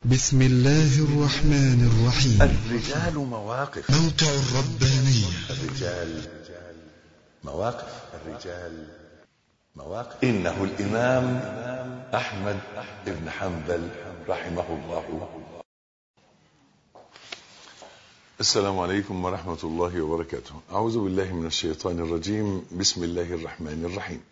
بسم الله الرحمن الرحيم. الرجال مواقف. موقع الربانية. الرجال مواقف. إنه الإمام أحمد بن حنبل رحمه الله. السلام عليكم ورحمة الله وبركاته. أعوذ بالله من الشيطان الرجيم. بسم الله الرحمن الرحيم.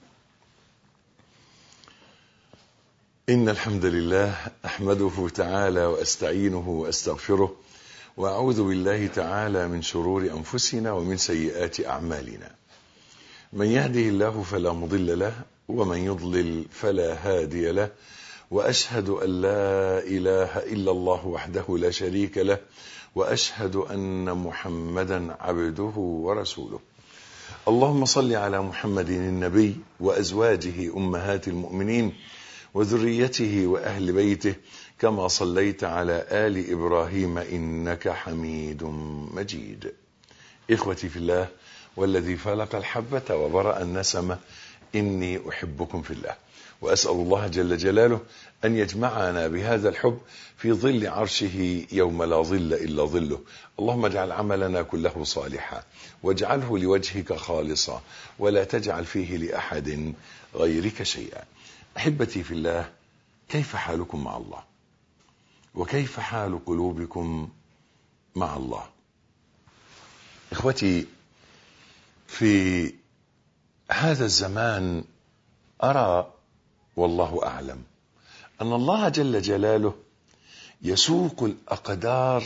إن الحمد لله أحمده تعالى وأستعينه وأستغفره، وأعوذ بالله تعالى من شرور أنفسنا ومن سيئات أعمالنا. من يهده الله فلا مضل له، ومن يضلل فلا هادي له، وأشهد أن لا إله إلا الله وحده لا شريك له، وأشهد أن محمدا عبده ورسوله. اللهم صل على محمد النبي وأزواجه أمهات المؤمنين وذريته وأهل بيته، كما صليت على آل إبراهيم إنك حميد مجيد. إخوتي في الله، والذي فلق الحبة وبرأ النسمة، إني أحبكم في الله، وأسأل الله جل جلاله أن يجمعنا بهذا الحب في ظل عرشه يوم لا ظل إلا ظله. اللهم اجعل عملنا كله صالحا، واجعله لوجهك خالصا، ولا تجعل فيه لأحد غيرك شيئا. أحبتي في الله، كيف حالكم مع الله؟ وكيف حال قلوبكم مع الله؟ إخوتي، في هذا الزمان أرى والله أعلم أن الله جل جلاله يسوق الأقدار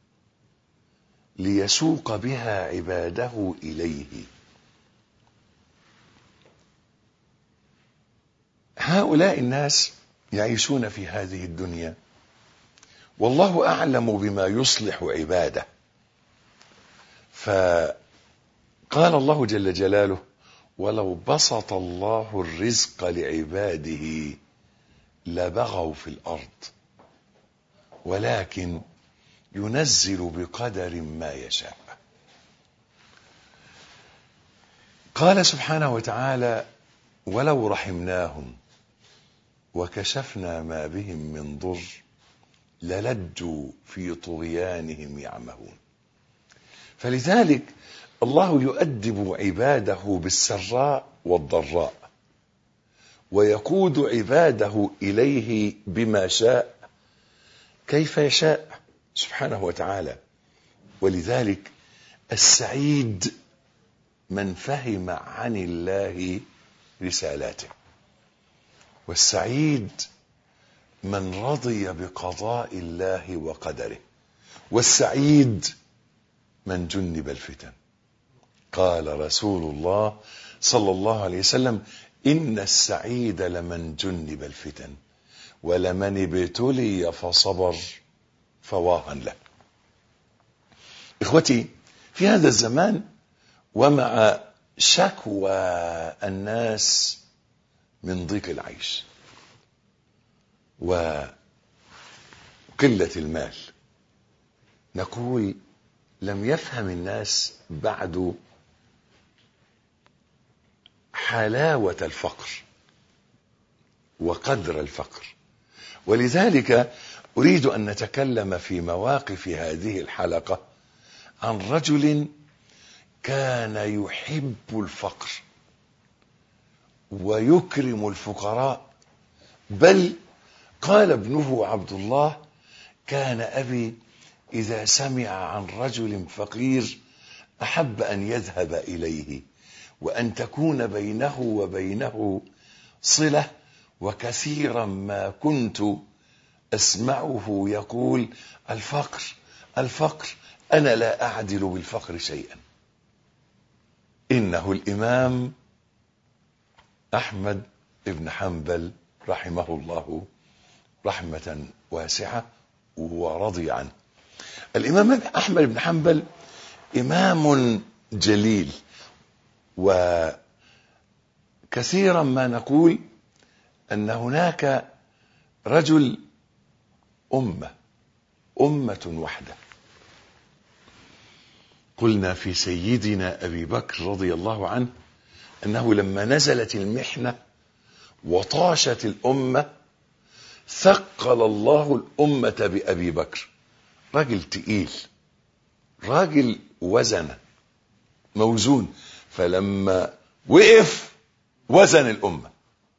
ليسوق بها عباده إليه. هؤلاء الناس يعيشون في هذه الدنيا، والله أعلم بما يصلح عباده. فقال الله جل جلاله: ولو بسط الله الرزق لعباده لبغوا في الأرض ولكن ينزل بقدر ما يشاء. قال سبحانه وتعالى: ولو رحمناهم وكشفنا ما بهم من ضر للجوا في طغيانهم يعمهون. فلذلك الله يؤدب عباده بالسراء والضراء، ويقود عباده إليه بما شاء كيف يشاء سبحانه وتعالى. ولذلك السعيد من فهم عن الله رسالاته، والسعيد من رضي بقضاء الله وقدره، والسعيد من جنب الفتن. قال رسول الله صلى الله عليه وسلم: إن السعيد لمن جنب الفتن، ولمن ابتلي فصبر فواها له. إخوتي، في هذا الزمان ومع شكوى الناس من ضيق العيش وقلة المال، نقول: لم يفهم الناس بعد حلاوة الفقر وقدر الفقر. ولذلك أريد أن نتكلم في مواقف هذه الحلقة عن رجل كان يحب الفقر ويكرم الفقراء، بل قال ابنه عبد الله: كان أبي إذا سمع عن رجل فقير أحب أن يذهب إليه، وأن تكون بينه وبينه صلة. وكثيرا ما كنت أسمعه يقول: الفقر الفقر، أنا لا أعدل بالفقر شيئا. إنه الإمام أحمد بن حنبل رحمه الله رحمة واسعة ورضي عنه. الإمام أحمد بن حنبل إمام جليل، وكثيرا ما نقول أن هناك رجل أمة واحدة. قلنا في سيدنا أبي بكر رضي الله عنه أنه لما نزلت المحنة وطاشت الأمة ثقل الله الأمة بأبي بكر. راجل تقيل، راجل وزن موزون، فلما وقف وزن الأمة.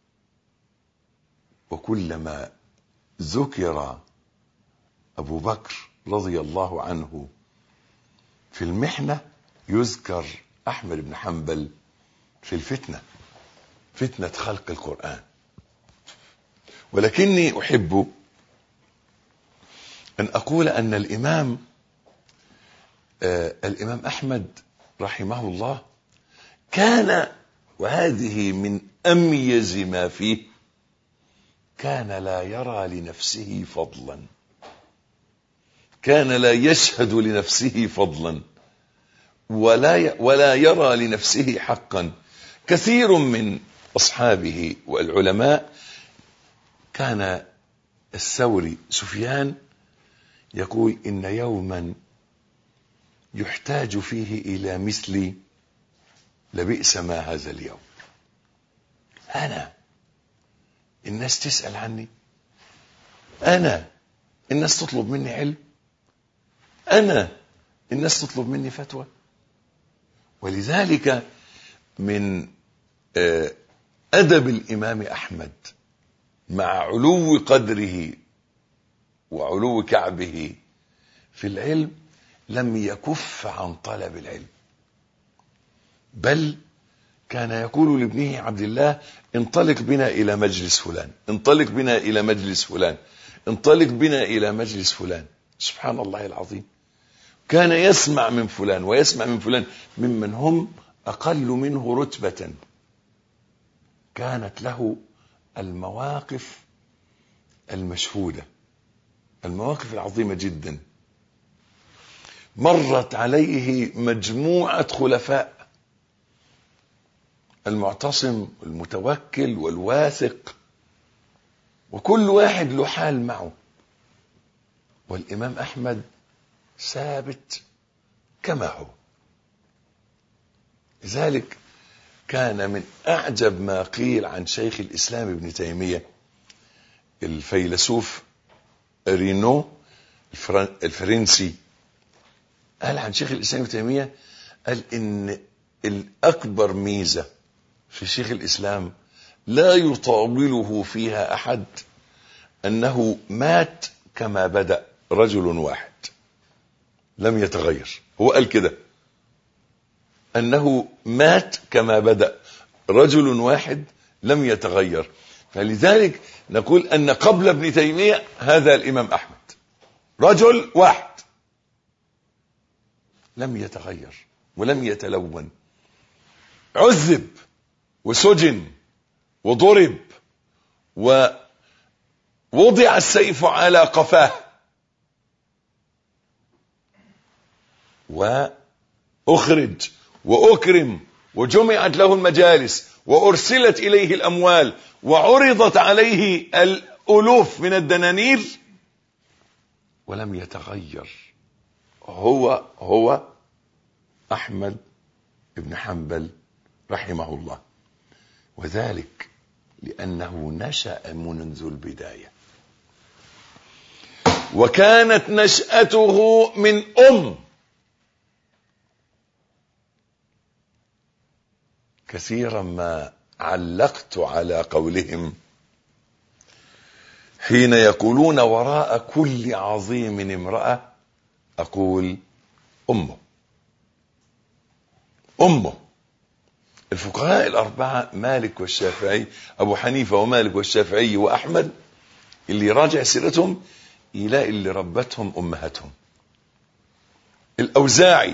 وكلما ذكر أبو بكر رضي الله عنه في المحنة يذكر أحمد بن حنبل في الفتنة، فتنة خلق القرآن. ولكني أحب أن أقول أن الإمام أحمد رحمه الله كان، وهذه من أميز ما فيه، كان لا يرى لنفسه فضلا، كان لا يشهد لنفسه فضلا، ولا يرى لنفسه حقا. كثير من أصحابه والعلماء، كان الثوري سفيان يقول إن يوما يحتاج فيه إلى مثلي لبئس ما هذا اليوم. أنا الناس تسأل عني، أنا الناس تطلب مني علم، أنا الناس تطلب مني فتوى. ولذلك من أدب الإمام أحمد مع علو قدره وعلو كعبه في العلم لم يكف عن طلب العلم، بل كان يقول لابنه عبد الله: انطلق بنا إلى مجلس فلان، انطلق بنا إلى مجلس فلان، انطلق بنا إلى مجلس فلان. سبحان الله العظيم. كان يسمع من فلان ويسمع من فلان ممن هم أقل منه رتبة. كانت له المواقف المشهودة، المواقف العظيمة جدا. مرت عليه مجموعة خلفاء، المعتصم والمتوكل والواثق، وكل واحد له حال معه، والإمام أحمد ثابت كما هو. لذلك كان من أعجب ما قيل عن شيخ الإسلام ابن تيمية الفيلسوف رينو الفرنسي، قال عن شيخ الإسلام ابن تيمية، قال إن الأكبر ميزة في شيخ الإسلام لا يطاوله فيها أحد أنه مات كما بدأ، رجل واحد لم يتغير. هو قال كده، أنه مات كما بدأ، رجل واحد لم يتغير. فلذلك نقول أن قبل ابن تيمية هذا الإمام أحمد، رجل واحد لم يتغير ولم يتلون، عذب وسجن وضرب ووضع السيف على قفاه، وأخرج وأكرم، وجمعت له المجالس، وأرسلت إليه الأموال، وعرضت عليه الألوف من الدنانير، ولم يتغير. هو أحمد بن حنبل رحمه الله. وذلك لأنه نشأ منذ البداية، وكانت نشأته من كثيرا ما علقت على قولهم حين يقولون وراء كل عظيم امرأة، أقول أمه. الفقهاء الأربعة مالك والشافعي، أبو حنيفة ومالك والشافعي وأحمد، اللي يراجع سيرتهم يلاقي اللي ربتهم أمهاتهم. الأوزاعي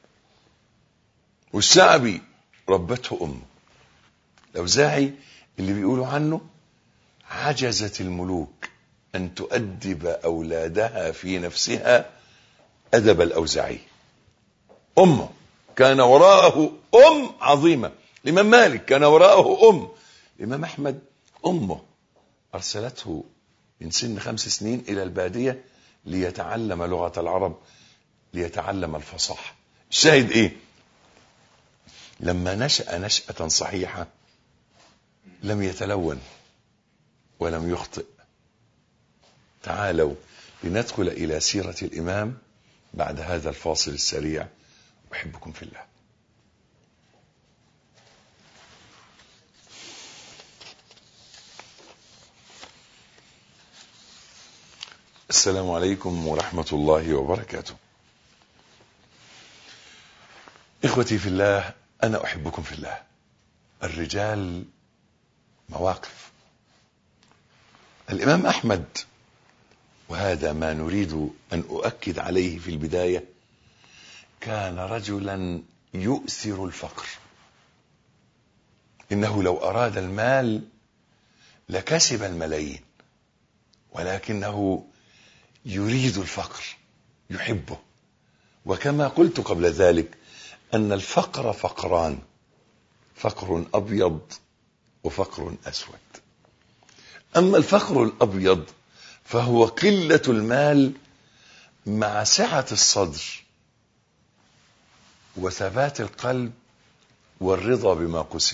والشعبي ربته أمه. الأوزاعي اللي بيقولوا عنه عجزت الملوك أن تؤدب أولادها في نفسها أدب الأوزاعي. أمه كان وراءه عظيمة. الإمام مالك كان وراءه الإمام أحمد أمه أرسلته من سن 5 سنين إلى البادية ليتعلم لغة العرب، ليتعلم الفصاحة. الشاهد إيه؟ لما نشأ نشأة صحيحة لم يتلون ولم يخطئ تعالوا لندخل إلى سيرة الإمام بعد هذا الفاصل السريع. أحبكم في الله. السلام عليكم ورحمة الله وبركاته. إخوتي في الله، أنا أحبكم في الله. الرجال مواقف. الإمام أحمد، وهذا ما نريد أن أؤكد عليه في البداية، كان رجلا يؤثر الفقر. إنه لو أراد المال لكسب الملايين، ولكنه يريد الفقر، يحبه. وكما قلت قبل ذلك أن الفقر فقران: فقر أبيض وفقر أسود. أما الفقر الأبيض فهو قلة المال مع سعة الصدر وثبات القلب والرضا بما قسم.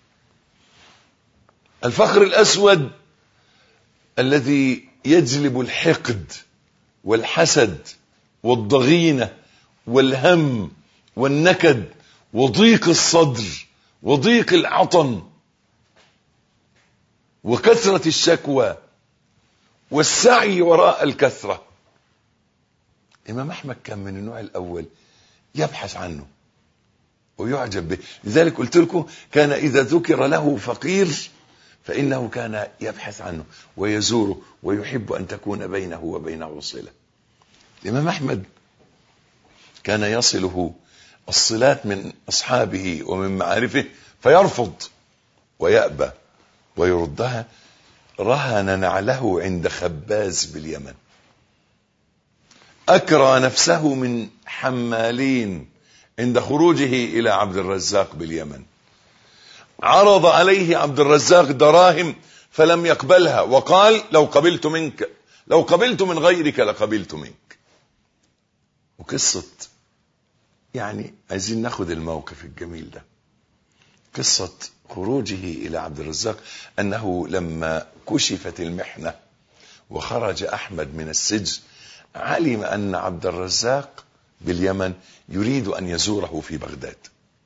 الفقر الأسود الذي يجلب الحقد والحسد والضغينة والهم والنكد وضيق الصدر وضيق العطن وكثرة الشكوى والسعي وراء الكثرة. الإمام أحمد كان من النوع الأول، يبحث عنه ويعجب به. لذلك قلت لكم كان إذا ذكر له فقير فإنه كان يبحث عنه ويزوره ويحب أن تكون بينه وبينه صلة. الإمام أحمد كان يصله الصلات من أصحابه ومن معارفه فيرفض ويأبى ويردها. رهن نعله عند خباز باليمن، أكرى نفسه من حمالين عند خروجه إلى عبد الرزاق باليمن. عرض عليه عبد الرزاق دراهم فلم يقبلها، وقال: لو قبلت من غيرك لقبلت منك. وقصة، يعني عايزين ناخد الموقف الجميل ده، قصة خروجه إلى عبد الرزاق، أنه لما كشفت المحنة وخرج أحمد من السجن علم أن عبد الرزاق باليمن يريد أن يزوره في بغداد،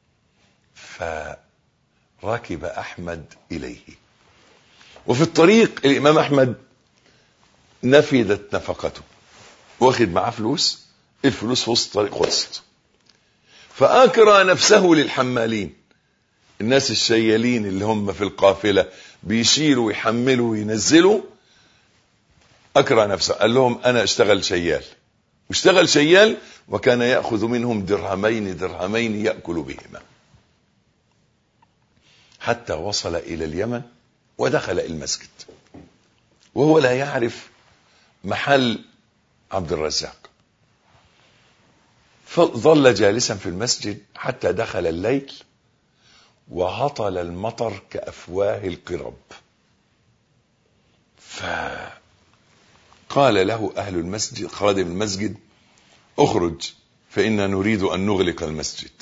فركب أحمد إليه. وفي الطريق الإمام أحمد نفدت نفقته، واخد معاه فلوس، الفلوس في وسط الطريق خلصت، فأكرى نفسه للحمالين، الناس الشيالين اللي هم في القافلة بيشيلوا ويحملوا وينزلوا. أكرى نفسه، قال لهم: أنا اشتغل شيال. واشتغل شيال وكان يأخذ منهم درهمين يأكل بهما، حتى وصل إلى اليمن ودخل المسجد وهو لا يعرف محل عبد الرزاق. فظل جالسا في المسجد حتى دخل الليل وهطل المطر كأفواه القرب. فقال له أهل المسجد، خادم المسجد: اخرج فإنا نريد أن نغلق المسجد.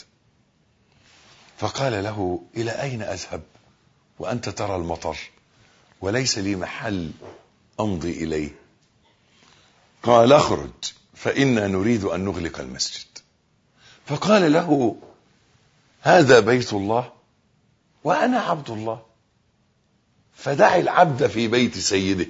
فقال له: إلى أين أذهب وأنت ترى المطر وليس لي محل أمضي إليه؟ قال: اخرج فإنا نريد أن نغلق المسجد. فقال له: هذا بيت الله وأنا عبد الله، فدع العبد في بيت سيده.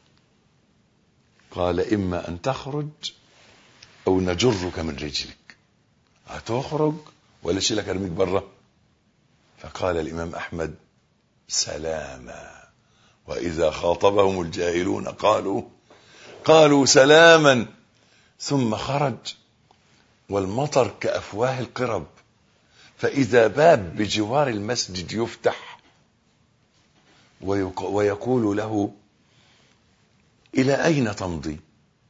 قال: إما أن تخرج أو نجرك من رجلك، هتخرج ولا شيلك أرميك بره؟ فقال الإمام أحمد: سلاما، وإذا خاطبهم الجاهلون قالوا سلاما. ثم خرج والمطر كأفواه القرب، فإذا باب بجوار المسجد يفتح ويقول له: إلى أين تمضي؟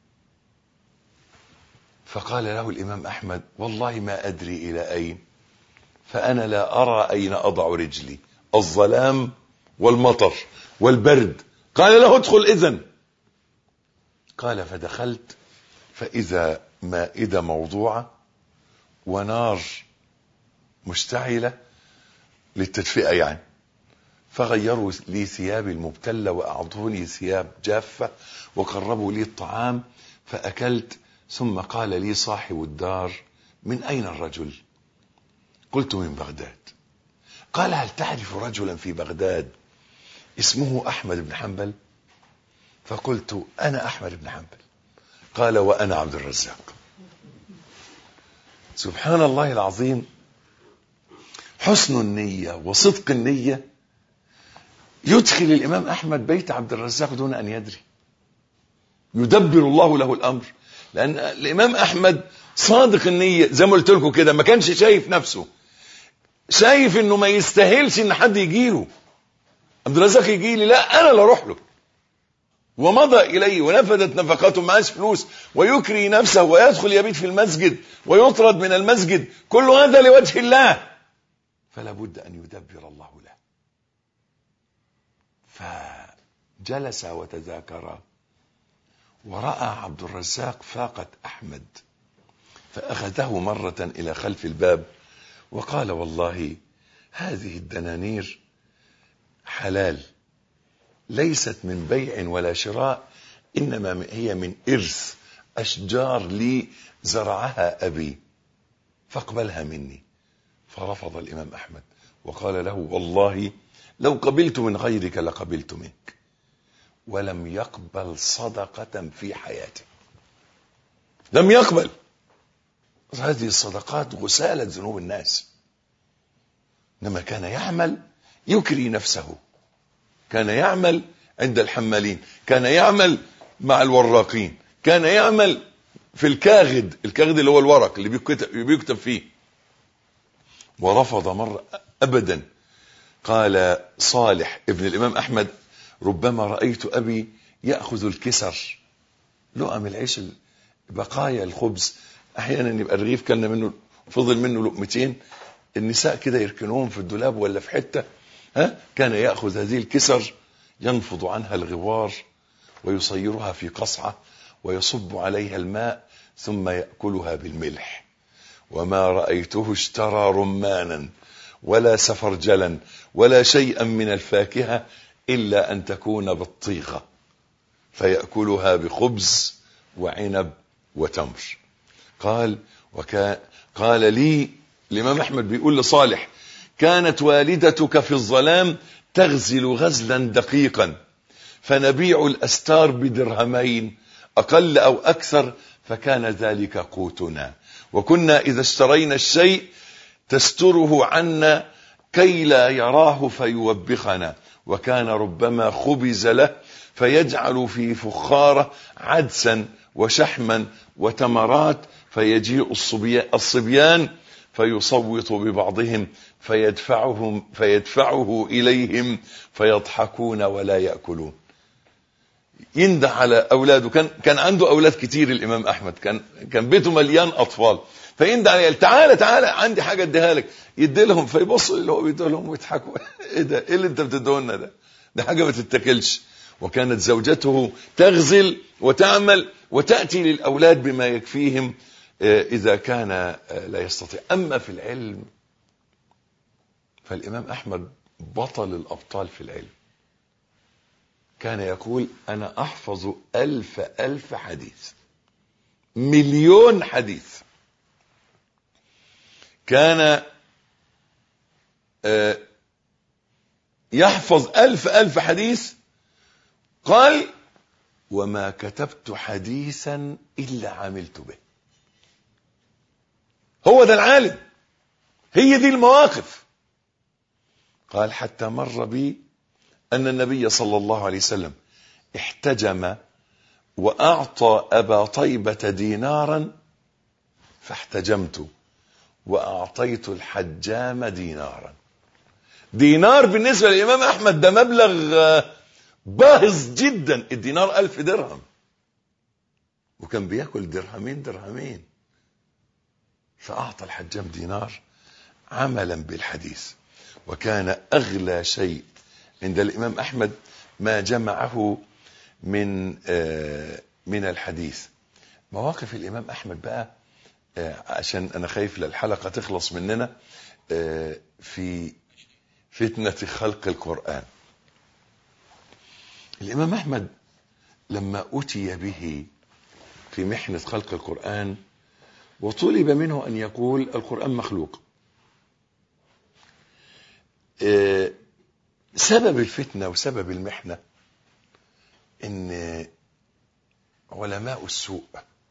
فقال له الإمام أحمد: والله ما أدري إلى أين، فأنا لا أرى أين أضع رجلي، الظلام والمطر والبرد. قال له: ادخل إذن. قال: فدخلت فإذا مائدة موضوعة ونار مشتعلة للتدفئة يعني، فغيروا لي ثيابي المبتلة وأعطوني ثياب جافة وقربوا لي الطعام فأكلت. ثم قال لي صاحب الدار: من أين الرجل؟ قلت: من بغداد. قال: هل تعرف رجلا في بغداد اسمه أحمد بن حنبل؟ فقلت: أنا أحمد بن حنبل. قال: وأنا عبد الرزاق. سبحان الله العظيم، حسن النية وصدق النية يدخل الإمام أحمد بيت عبد الرزاق دون أن يدري. يدبر الله له الأمر، لأن الإمام أحمد صادق النية زي ما قلت لكم كده، ما كانش شايف نفسه، شايف إنه ما يستاهلش إن حد يجيله. عبد الرزاق يجي لي، لا أنا اللي أروح له. ومضى إليه ونفدت نفقاته، معاش فلوس، ويكري نفسه ويدخل يبيت في المسجد ويطرد من المسجد، كل هذا لوجه الله، فلا بد أن يدبر الله له. فجلس وتذاكرا، ورأى عبد الرزاق فاقة أحمد، فأخذه مرة إلى خلف الباب وقال: والله هذه الدنانير حلال، ليست من بيع ولا شراء، إنما هي من إرث أشجار لي زرعها أبي، فاقبلها مني. فرفض الإمام أحمد وقال له: والله لو قبلت من غيرك لقبلت منك. ولم يقبل صدقة في حياته، لم يقبل. هذه الصدقات غسالة ذنوب الناس، إنما كان يعمل يكري نفسه، كان يعمل عند الحمالين، كان يعمل مع الوراقين، كان يعمل في الكاغد اللي هو الورق اللي بيكتب فيه. ورفض مرة أبدا. قال صالح ابن الإمام أحمد: ربما رأيت أبي يأخذ الكسر، لقم العيش، بقايا الخبز، أحيانا يبقى الرغيف كلنا منه فضل منه لقمتين، النساء كده يركنوهم في الدولاب ولا في حتة، كان يأخذ هذه الكسر ينفض عنها الغبار ويصيرها في قصعة ويصب عليها الماء ثم يأكلها بالملح. وما رأيته اشترى رمانا ولا سفرجلا ولا شيئا من الفاكهة إلا أن تكون بالطيخة، فيأكلها بخبز وعنب وتمر. قال لي الإمام أحمد بيقول لصالح: كانت والدتك في الظلام تغزل غزلا دقيقا، فنبيع الأستار بدرهمين أقل أو أكثر، فكان ذلك قوتنا، وكنا إذا اشترينا الشيء تستره عنا كي لا يراه فيوبخنا، وكان ربما خبز له فيجعل في فخارة عدسا وشحما وتمرات، فيجيء الصبيان فيصوت ببعضهم فيدفعه إليهم فيضحكون ولا يأكلون. يندى على أولاده، كان عنده أولاد كتير الإمام أحمد، كان بيته مليان أطفال، فيندى عليه: تعالى عندي حاجة اديها لك، يدي لهم، فيبصوا اللي هو بيدي لهم ويضحكوا. ايه ده؟ ايه اللي انت بتديه لنا ده حاجة ما تتاكلش. وكانت زوجته تغزل وتعمل وتأتي للأولاد بما يكفيهم إذا كان لا يستطيع. أما في العلم فالإمام أحمد بطل الأبطال في العلم. كان يقول: أنا أحفظ 1000 حديث، 1,000,000 حديث. كان يحفظ 1000 حديث. قال: وما كتبت حديثا إلا عملت به. هو ده العالم، هي دي المواقف. قال: حتى مر بي أن النبي صلى الله عليه وسلم احتجم وأعطى أبا طيبة دينارا، فاحتجمت وأعطيت الحجام دينارا. دينار بالنسبة للإمام أحمد ده مبلغ باهظ جدا، الدينار 1000 درهم، وكان بيأكل درهمين، فأعطى الحجام دينار عملا بالحديث. وكان أغلى شيء عند الإمام أحمد ما جمعه من الحديث. مواقف الإمام أحمد بقى، عشان أنا خايف للحلقة تخلص مننا، في فتنة خلق القرآن. الإمام أحمد لما أتي به في محنة خلق القرآن وطلب منه أن يقول القرآن مخلوق، سبب الفتنة وسبب المحنة إن علماء السوء،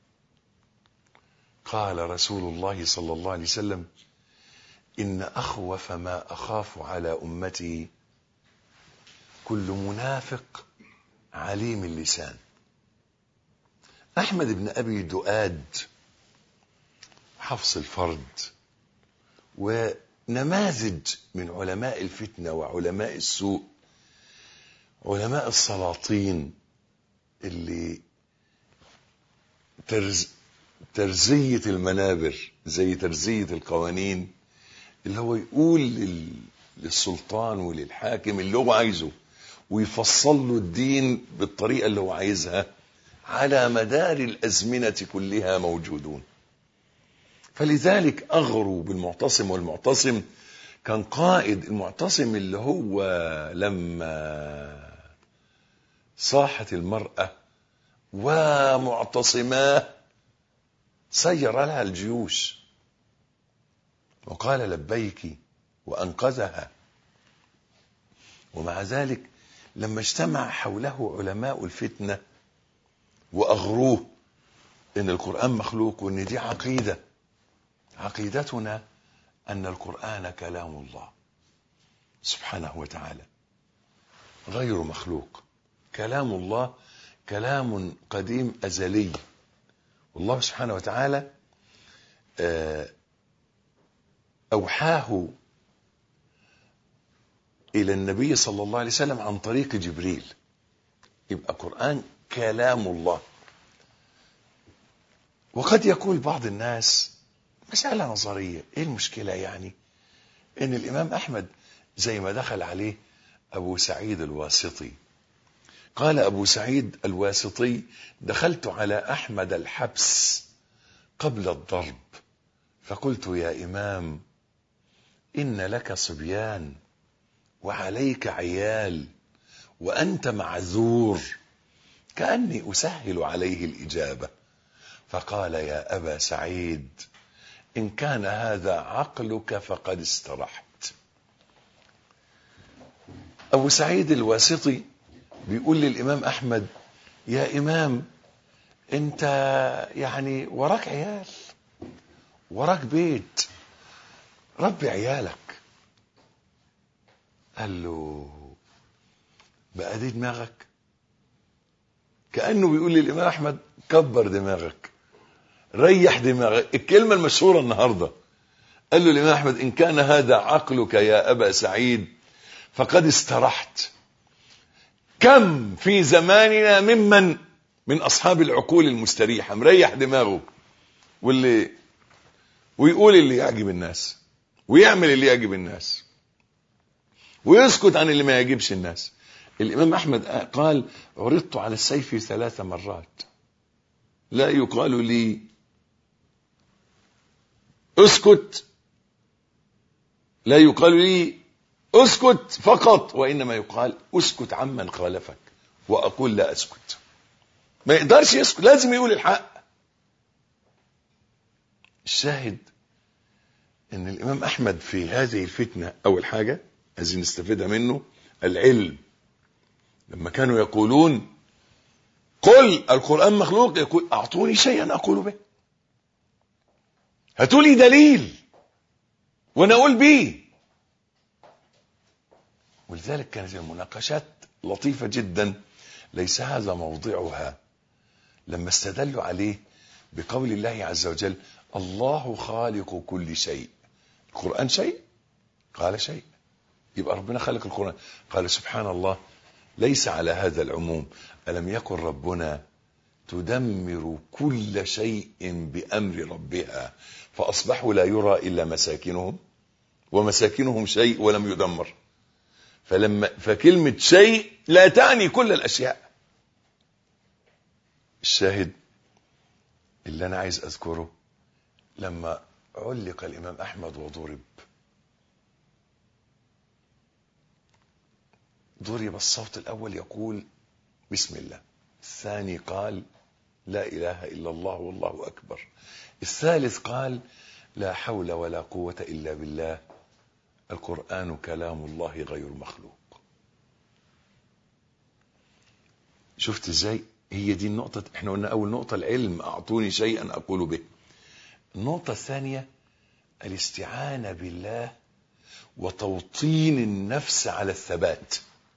قال رسول الله صلى الله عليه وسلم: إن أخوف ما أخاف على أمتي كل منافق عليم اللسان. أحمد بن أبي دؤاد، حفص الفرد، ونماذج من علماء الفتنة وعلماء السوء، علماء السلاطين اللي ترزية المنابر زي ترزية القوانين، اللي هو يقول للسلطان وللحاكم اللي هو عايزه ويفصل له الدين بالطريقة اللي هو عايزها، على مدار الأزمنة كلها موجودون. فلذلك أغروا بالمعتصم، والمعتصم كان قائد. المعتصم اللي هو لما صاحت المرأة ومعتصماه سير لها الجيوش وقال لبيك وأنقذها. ومع ذلك لما اجتمع حوله علماء الفتنة وأغروه إن القرآن مخلوق وإن دي عقيدتنا أن القرآن كلام الله سبحانه وتعالى غير مخلوق، كلام الله، كلام قديم أزلي. والله سبحانه وتعالى أوحاه إلى النبي صلى الله عليه وسلم عن طريق جبريل، يبقى قرآن كلام الله. وقد يقول بعض الناس مسألة نظرية، ايه المشكلة يعني ان الامام احمد زي ما دخل عليه ابو سعيد الواسطي، قال ابو سعيد الواسطي: دخلت على احمد الحبس قبل الضرب فقلت: يا امام، ان لك صبيان وعليك عيال وانت معذور، كأني اسهل عليه الاجابة. فقال: يا ابا سعيد، إن كان هذا عقلك فقد استرحت. أبو سعيد الواسطي بيقول للإمام أحمد: يا إمام، أنت يعني وراك عيال، وراك بيت، ربي عيالك. قال له: بقى دي دماغك؟ كأنه بيقول للإمام أحمد: كبر دماغك، ريح دماغك. الكلمة المشهورة النهاردة. قال له الإمام أحمد: إن كان هذا عقلك يا أبا سعيد فقد استرحت. كم في زماننا من أصحاب العقول المستريحة مريح دماغه ويقول اللي يعجب الناس ويعمل اللي يعجب الناس ويسكت عن اللي ما يعجبش الناس. الإمام أحمد قال: عرضت على السيف 3 مرات، لا يقال لي اسكت، لا يقال لي اسكت فقط، وإنما يقال اسكت عمن خالفك، وأقول لا أسكت. ما يقدرش يسكت، لازم يقول الحق. الشاهد ان الإمام أحمد في هذه الفتنة أول حاجة عايزين نستفيدها منه العلم. لما كانوا يقولون قل القرآن مخلوق، يقول: أعطوني شيئا أقول به، هاتوا لي دليل وانا اقول بيه. ولذلك كانت المناقشات لطيفة جدا، ليس هذا موضعها. لما استدلوا عليه بقول الله عز وجل: الله خالق كل شيء، القرآن شيء؟ قال شيء. يبقى ربنا خلق القرآن. قال: سبحان الله، ليس على هذا العموم. ألم يكن ربنا تدمر كل شيء بأمر ربها فأصبحوا لا يرى إلا مساكنهم ومساكنهم شيء ولم يدمر. فكلمة شيء لا تعني كل الأشياء. الشاهد اللي أنا عايز أذكره، لما علق الإمام أحمد وضرب ضرب الصوت الأول يقول بسم الله، الثاني قال لا إله إلا الله والله أكبر، الثالث قال لا حول ولا قوة إلا بالله، القرآن كلام الله غير مخلوق. شفت ازاي؟ هي دي النقطة. احنا قلنا أول نقطة العلم، أعطوني شيئا أقول به. النقطة الثانية الاستعانة بالله وتوطين النفس على الثبات.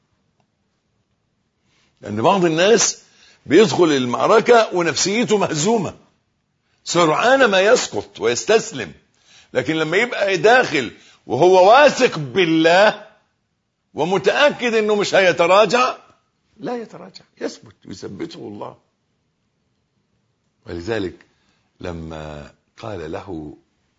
لأن بعض الناس بيدخل المعركة ونفسيته مهزومة، سرعان ما يسقط ويستسلم. لكن لما يبقى داخل وهو واثق بالله ومتأكد انه مش هيتراجع، لا يتراجع، يثبت، يثبته الله. ولذلك لما قال له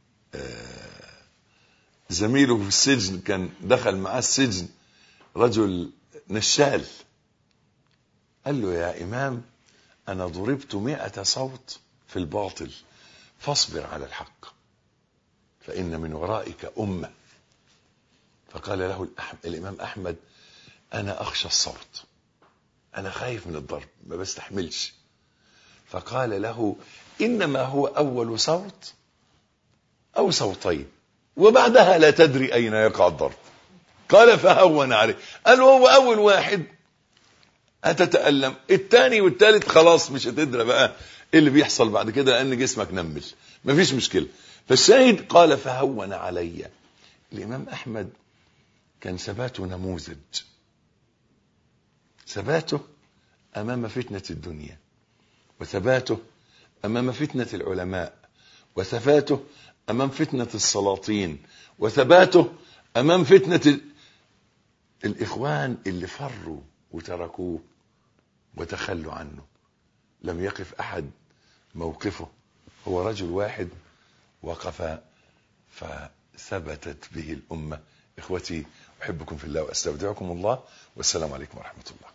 زميله في السجن، كان دخل معاه السجن رجل نشال، قال له يا إمام أنا ضربت 100 صوت في الباطل، فاصبر على الحق فإن من ورائك أمة. فقال له الإمام أحمد أنا أخشى الصوت، أنا خايف من الضرب، ما بستحملش. فقال له إنما هو أول صوت أو صوتين وبعدها لا تدري أين يقع الضرب. قال فهون عليه. قال هو أول واحد هتتألم، الثاني والثالث خلاص مش هتدري بقى إيه اللي بيحصل بعد كده، لأن جسمك نمل، مفيش مشكلة. فالشاهد قال فهون علي. الإمام أحمد كان ثباته نموذج، ثباته أمام فتنة الدنيا، وثباته أمام فتنة العلماء، وثباته أمام فتنة السلاطين، وثباته أمام فتنة الإخوان اللي فروا وتركوه وتخلوا عنه. لم يقف أحد موقفه، هو رجل واحد وقف فثبتت به الأمة. إخوتي أحبكم في الله وأستودعكم الله، والسلام عليكم ورحمة الله.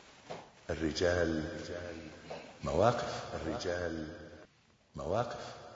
الرجال مواقف، الرجال مواقف.